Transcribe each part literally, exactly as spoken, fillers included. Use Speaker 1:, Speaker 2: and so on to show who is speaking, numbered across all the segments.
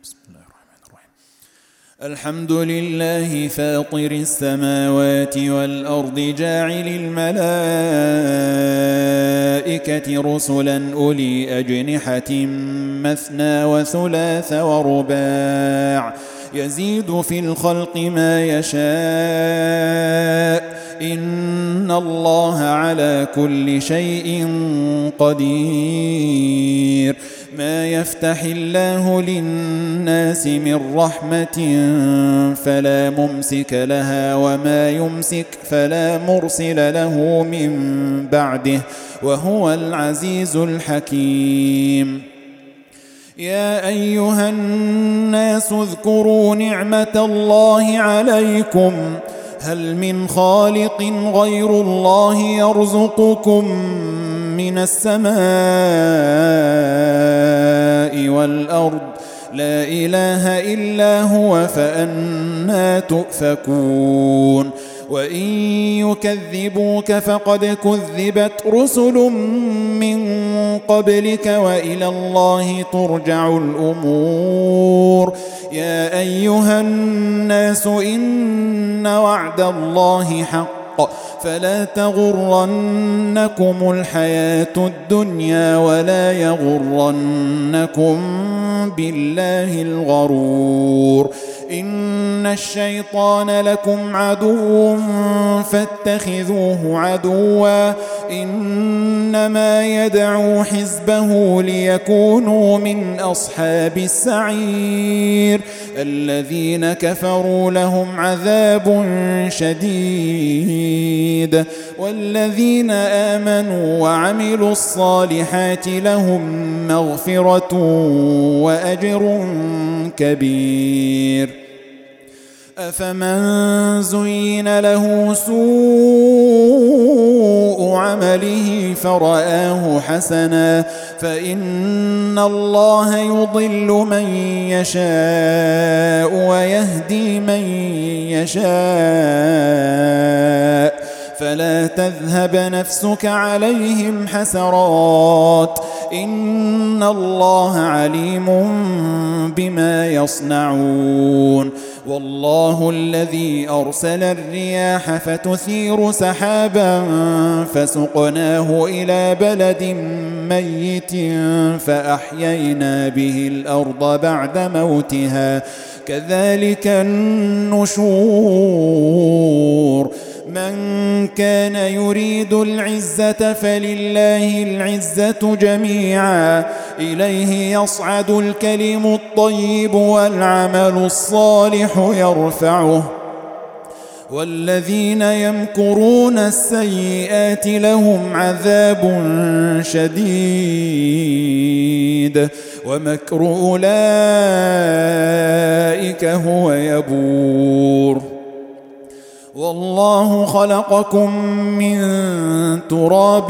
Speaker 1: بسم الله الرحمن الرحيم. الحمد لله فاطر السماوات والأرض جاعل الملائكة رسلا أولي أجنحة مثنى وثلاث ورباع يزيد في الخلق ما يشاء إن الله على كل شيء قدير. ما يفتح الله للناس من رحمة فلا ممسك لها وما يمسك فلا مرسل له من بعده وهو العزيز الحكيم. يا أيها الناس اذكروا نعمة الله عليكم هل من خالق غير الله يرزقكم من السماء والأرض لا إله إلا هو فأنى تؤفكون. وإن يكذبوك فقد كذبت رسل من قبلك وإلى الله ترجع الأمور. يا أيها الناس إن وعد الله حق فلا تغرنكم الحياة الدنيا ولا يغرنكم بالله الغرور. إن الشيطان لكم عدو فاتخذوه عدوا إنما يدعو حزبه ليكونوا من أصحاب السعير. الذين كفروا لهم عذاب شديد والذين آمنوا وعملوا الصالحات لهم مغفرة وأجر كبير. أفمن زين له سوء عمله فرآه حسنا فإن الله يضل من يشاء ويهدي من يشاء فلا تذهب نفسك عليهم حسرات إن الله عليم بما يصنعون. والله الذي أرسل الرياح فتثير سحابا فسقناه إلى بلد ميت فأحيينا به الأرض بعد موتها كذلك النشور. من كان يريد العزة فلله العزة جميعا إليه يصعد الكلم الطيب والعمل الصالح يرفعه والذين يمكرون السيئات لهم عذاب شديد ومكر أولئك هو يبور. والله خلقكم من تراب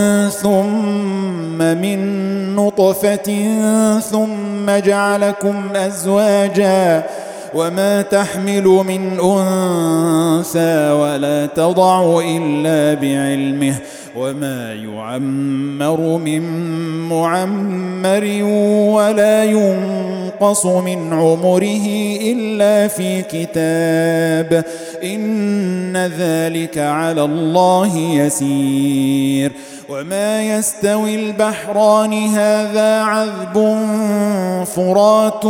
Speaker 1: ثم من نطفة ثم جعلكم أزواجا وما تحمل من أنثى ولا تضع إلا بعلمه وما يعمر من معمر ولا ينقص من عمره إلا في كتاب إن ذلك على الله يسير. وما يستوي البحران هذا عذب فرات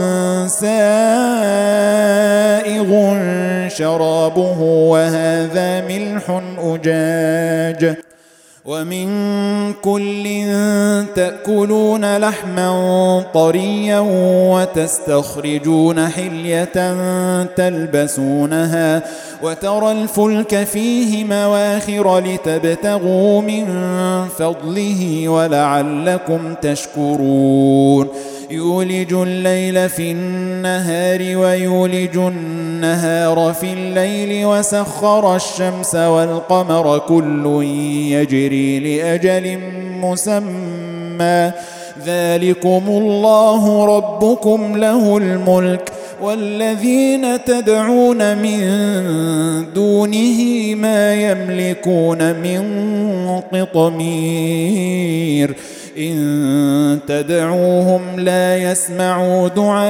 Speaker 1: سائغ شرابه وهذا ملح أجاج ومن كل تأكلون لحما طريا وتستخرجون حلية تلبسونها وترى الفلك فيه مواخر لتبتغوا من فضله ولعلكم تشكرون. يولج الليل في النهار ويولج النهار في الليل وسخر الشمس والقمر كل يجري لأجل مسمى ذلكم الله ربكم له الملك والذين تدعون من دونه ما يملكون من قطمير. إن تدعوهم لا يسمعوا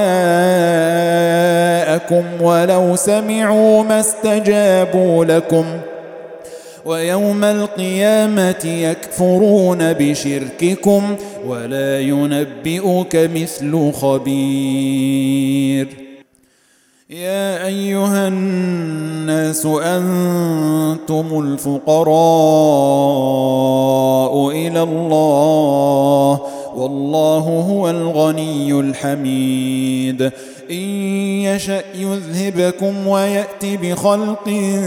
Speaker 1: دعاءكم ولو سمعوا ما استجابوا لكم ويوم القيامة يكفرون بشرككم ولا ينبئك مثل خبير. يا أيها الناس أنتم الفقراء إلى الله والله هو الغني الحميد. إن يشأ يذهبكم ويأت بخلق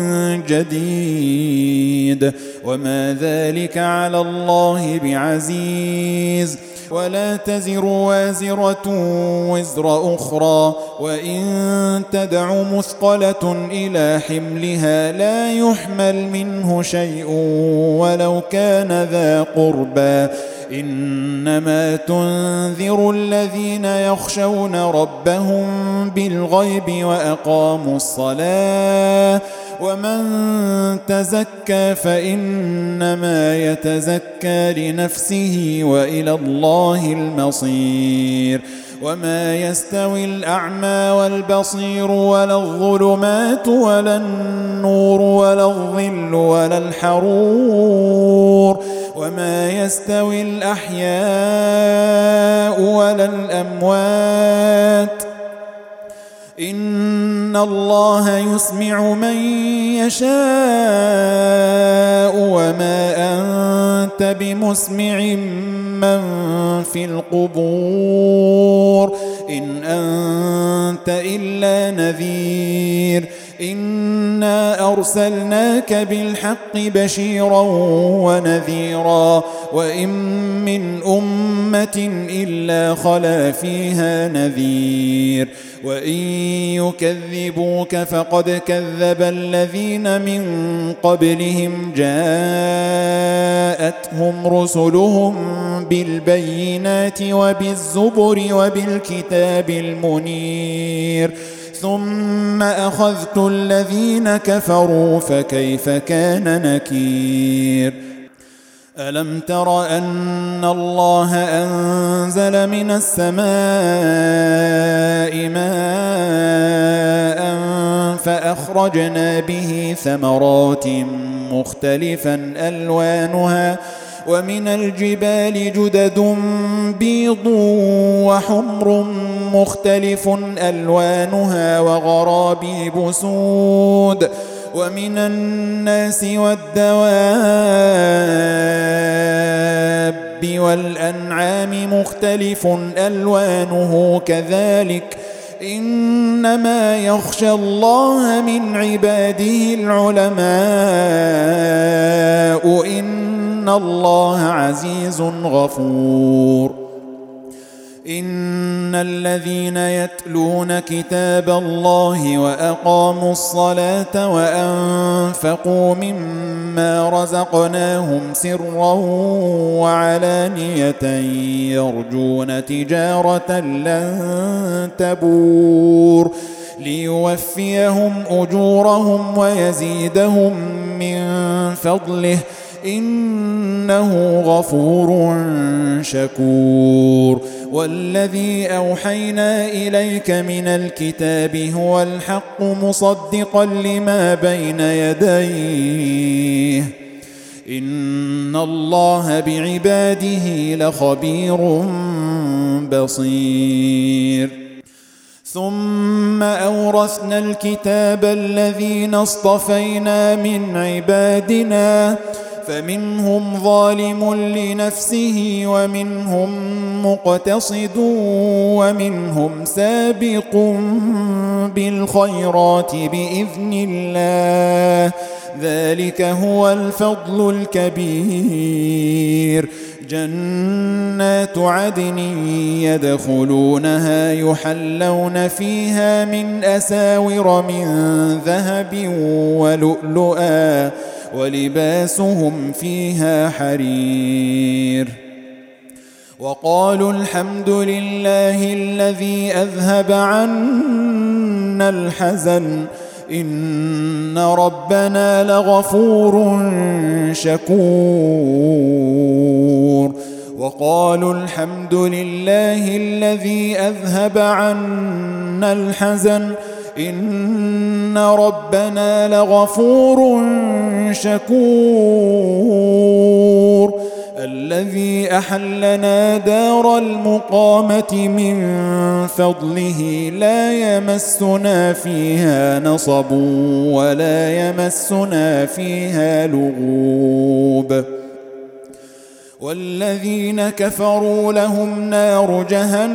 Speaker 1: جديد وما ذلك على الله بعزيز. ولا تزر وازرة وزر أخرى وإن تدع مثقلة إلى حملها لا يحمل منه شيء ولو كان ذا قربى إنما تنذر الذين يخشون ربهم بالغيب وأقاموا الصلاة ومن تزكى فإنما يتزكى لنفسه وإلى الله المصير. وما يستوي الأعمى والبصير ولا الظلمات ولا النور ولا الظل ولا الحرور وما يستوي الأحياء ولا الأموات إن الله يسمع من يشاء وما أنت بمسمع من في القبور إن أنت إلا نذير. إنا أرسلناك بالحق بشيرا ونذيرا وإن من أمة إلا خلا فيها نذير وإن يكذبوك فقد كذب الذين من قبلهم جاءتهم رسلهم بالبينات وبالزبر وبالكتاب المنير ثم أخذت الذين كفروا فكيف كان نكير. ألم تر أن الله أنزل من السماء ماء فأخرجنا به ثمرات مختلفا ألوانها ومن الجبال جدد بيض وحمر مختلف ألوانها وغرابيب سود ومن الناس والدواب والأنعام مختلف ألوانه كذلك إنما يخشى الله من عباده العلماء إن الله عزيز غفور. إن الذين يتلون كتاب الله وأقاموا الصلاة وأنفقوا مما رزقناهم سرا وعلانية يرجون تجارة لن تبور ليوفيهم أجورهم ويزيدهم من فضله إنه غفور شكور. والذي أوحينا إليك من الكتاب هو الحق مصدقا لما بين يديه إن الله بعباده لخبير بصير. ثم أورثنا الكتاب الذين اصطفينا من عبادنا فمنهم ظالم لنفسه ومنهم مقتصد ومنهم سابق بالخيرات بإذن الله ذلك هو الفضل الكبير. جنات عدن يدخلونها يحلون فيها من أساور من ذهب ولؤلؤا ولباسهم فيها حرير. وقالوا الحمد لله الذي أذهب عنا الحزن إن ربنا لغفور شكور. وقالوا الحمد لله الذي أذهب عنا الحزن إن ربنا لغفور شكور الذي أحلنا دار المقامة من فضله لا يمسنا فيها نصب ولا يمسنا فيها لغوب والذين كفروا لهم نار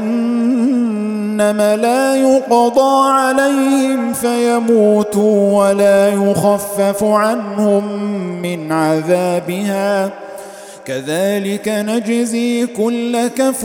Speaker 1: جهنم لا يقضى عليهم فيموتوا ولا يخفف عنهم من عذابها كذلك نجزي كل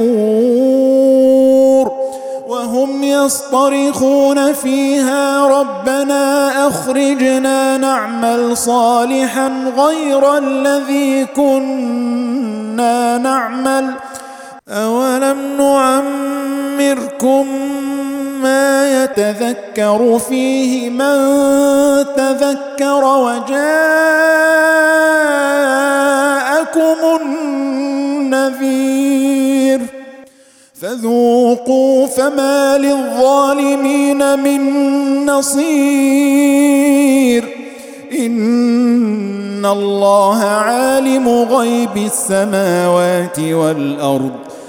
Speaker 1: كفور وهم يصطرخون فيها ربنا أخرجنا نعمل صالحا غير الذي كنا نعمل أولم نعمركم ما يتذكر فيه من تذكر وجاءكم النذير فذوقوا فما للظالمين من نصير إن الله عالم غيب السماوات والأرض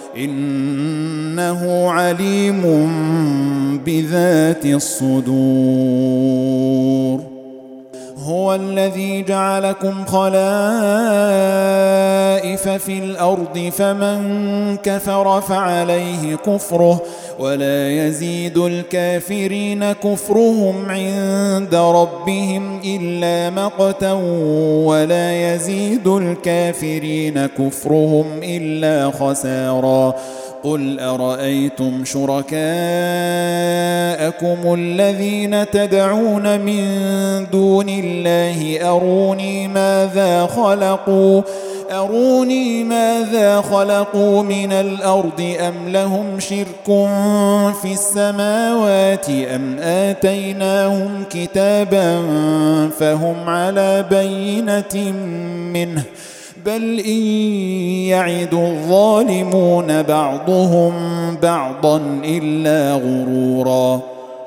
Speaker 1: إنه عليم بذات الصدور هو الذي جعلكم خلائف في الأرض فمن كفر فعليه كفره ولا يزيد الكافرين كفرهم عند ربهم إلا مقتا ولا يزيد الكافرين كفرهم إلا خسارا قل أرأيتم شركاءكم الذين تدعون من دون الله أروني ماذا خلقوا أروني ماذا خلقوا من الأرض أم لهم شرك في السماوات أم آتيناهم كتابا فهم على بينة منه بل إن يعد الظالمون بعضهم بعضا إلا غرورا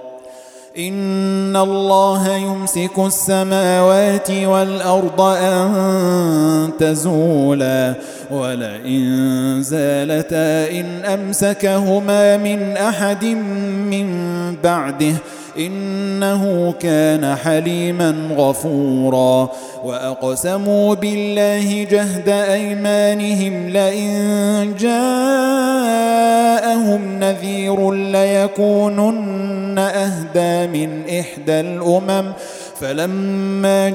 Speaker 1: إن الله يمسك السماوات والأرض أن تزولا ولئن زالتا إن أمسكهما من أحد من بعده إنه كان حليما غفورا وأقسموا بالله جهد أيمانهم لئن جاءهم نذير ليكونن أهدى من إحدى الأمم فلما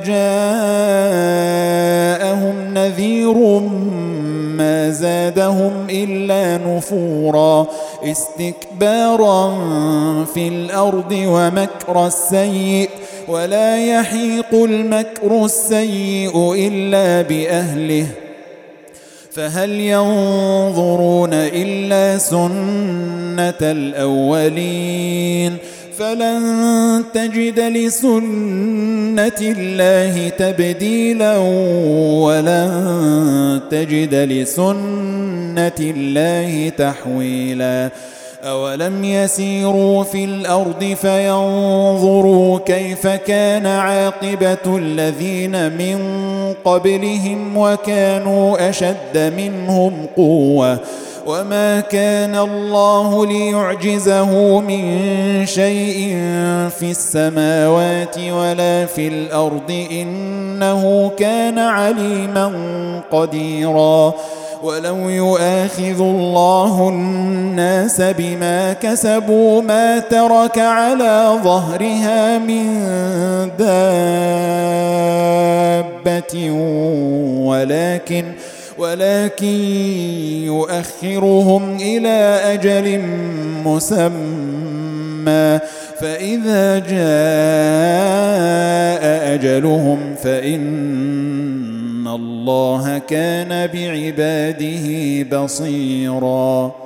Speaker 1: جاءهم نذير ما زادهم إلا نفورا استكبارا في الأرض ومكر السيء ولا يحيق المكر السيء إلا بأهله فهل ينظرون إلا سنة الأولين فلن تجد لسنة الله تبديلا ولن تجد لسنة الله تحويلا أولم يسيروا في الأرض فينظروا كيف كان عاقبة الذين من قبلهم وكانوا أشد منهم قوة وما كان الله ليعجزه من شيء في السماوات ولا في الأرض إنه كان عليما قديرا ولو يؤاخذ الله الناس بما كسبوا ما ترك على ظهرها من دابة ولكن ولكن يؤخرهم إلى أجل مسمى فإذا جاء أجلهم فإن الله كان بعباده بصيراً